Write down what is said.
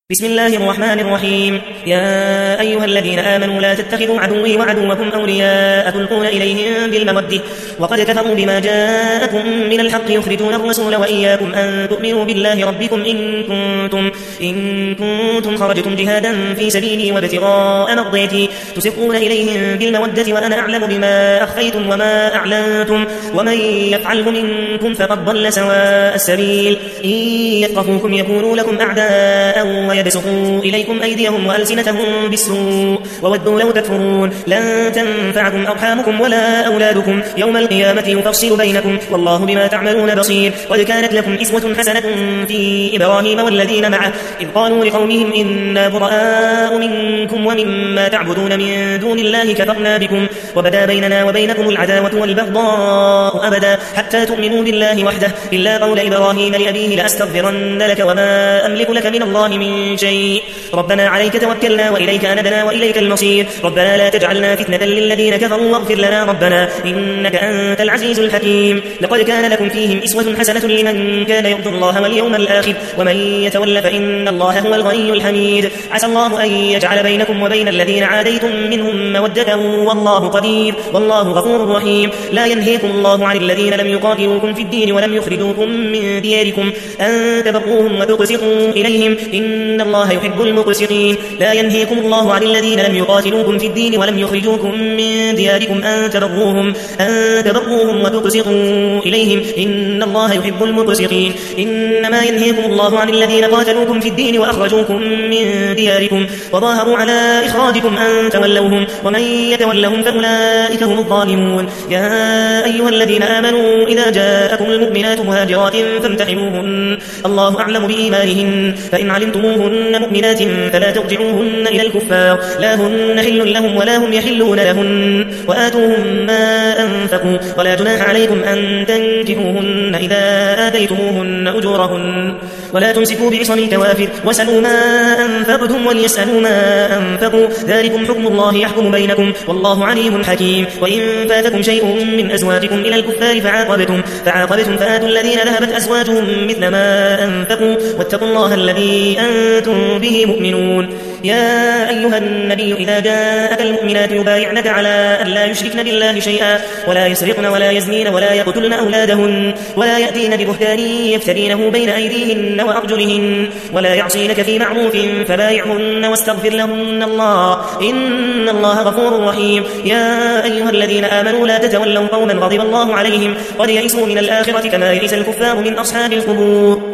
بسم الله الرحمن الرحيم. يا أيها الذين آمنوا لا تتخذوا عدوي وعدوكم أولياء تلقون إليهم بالمودة وقد كفروا بما جاءكم من الحق يخرجون الرسول وإياكم أن تؤمنوا بالله ربكم إن كنتم خرجتم جهادا في سبيلي وابتغاء مرضاتي تسقون إليهم بالمودة وأنا أعلم بما أخفيتم وما أعلنتم ومن يفعله منكم فقد ضل سواء السبيل. إن يثقفوكم يكونوا لكم أعداء ويبسطوا إليكم أيديهم وألسنتهم بالسوء وودوا لو تكفرون. لن تنفعكم أرحامكم ولا أولادكم يوم القيامة يفصل بينكم والله بما تعملون بصير. قد كانت لكم أسوة حسنة في إبراهيم والذين معه إذ قالوا لقومهم إنا براء منكم ومما تعبدون من دون الله كفرنا بكم وبدا بيننا وبينكم العداوة والبغضاء أبدا حتى تؤمنوا بالله وحده إلا قول إبراهيم لأبيه لأستغفرن لك وما أملك لك من الله من شيء ربنا عليك توكلنا وإليك أنبنا وإليك المصير. ربنا لا تجعلنا فتنة للذين كفروا واغفر لنا ربنا إنك أنت العزيز الحكيم. لقد كان لكم فيهم أسوة حسنة لمن كان يرجو الله واليوم الآخر ومن يتول فإن الله هو الغني الحميد. عسى الله أن يجعل بينكم وبين الذين عاديتم منهم مودة والله قدير والله غفور رحيم. لا ينهيكم الله عن الذين لم يقاتلوكم في الدين ولم يخرجوكم من دياركم أن تبروهم وتقسطوا إليهم إن الله يحب المقسطين. لا ينهيكم الله عن الذين لم يقاتلوكم في الدين ولم يخرجوكم من دياركم أن تبروهم وتقسطوا إليهم إن الله يحب المقسطين. إنما ينهيكم الله عن الذين قاتلوكم في الدين وأخرجوكم من دياركم وظاهروا على إخراجكم أن تولوهم ومن يتولهم فأولئك هم الظالمون. يا أيها الذين آمنوا إذا جاءكم المؤمنات مهاجرات فامتحنوهن الله أعلم بإيمانهن فإن علمتموهن مؤمنات فلا ترجعوهن إلى الكفار لا هن حل لهم ولا هم يحلون لهن وآتوهم ما أنفقوا ولا جناح عليكم أن تنكحوهن إذا آتيتموهن أجورهن ولا تمسكوا بعصم الكوافر واسألوا ما أنفقتم وليسألوا ما أنفقوا ذلكم حكم الله يحكم بينكم والله عليم حكيم. وإن فاتكم شيء من أزواجكم إلى الكفار فعاقبتم فآتوا الذين ذهبت أزواجهم مثل ما أنفقوا واتقوا الله الذي أنتم به مؤمنون. يا أيها النبي إذا جاءك المؤمنات يبايعنك على أن لا يشركن بالله شيئا ولا يسرقن ولا يزنين ولا يقتلن أولادهن ولا يأتين ببهتان يفترينه بين أيديهن وأرجلهن ولا يعصينك في معروف فبايعهن واستغفر لهن الله إن الله غفور رحيم. يا أيها الذين آمنوا لا تتولوا قوما غضب الله عليهم قد يئسوا من الآخرة كما يئس الكفار من أصحاب القبور.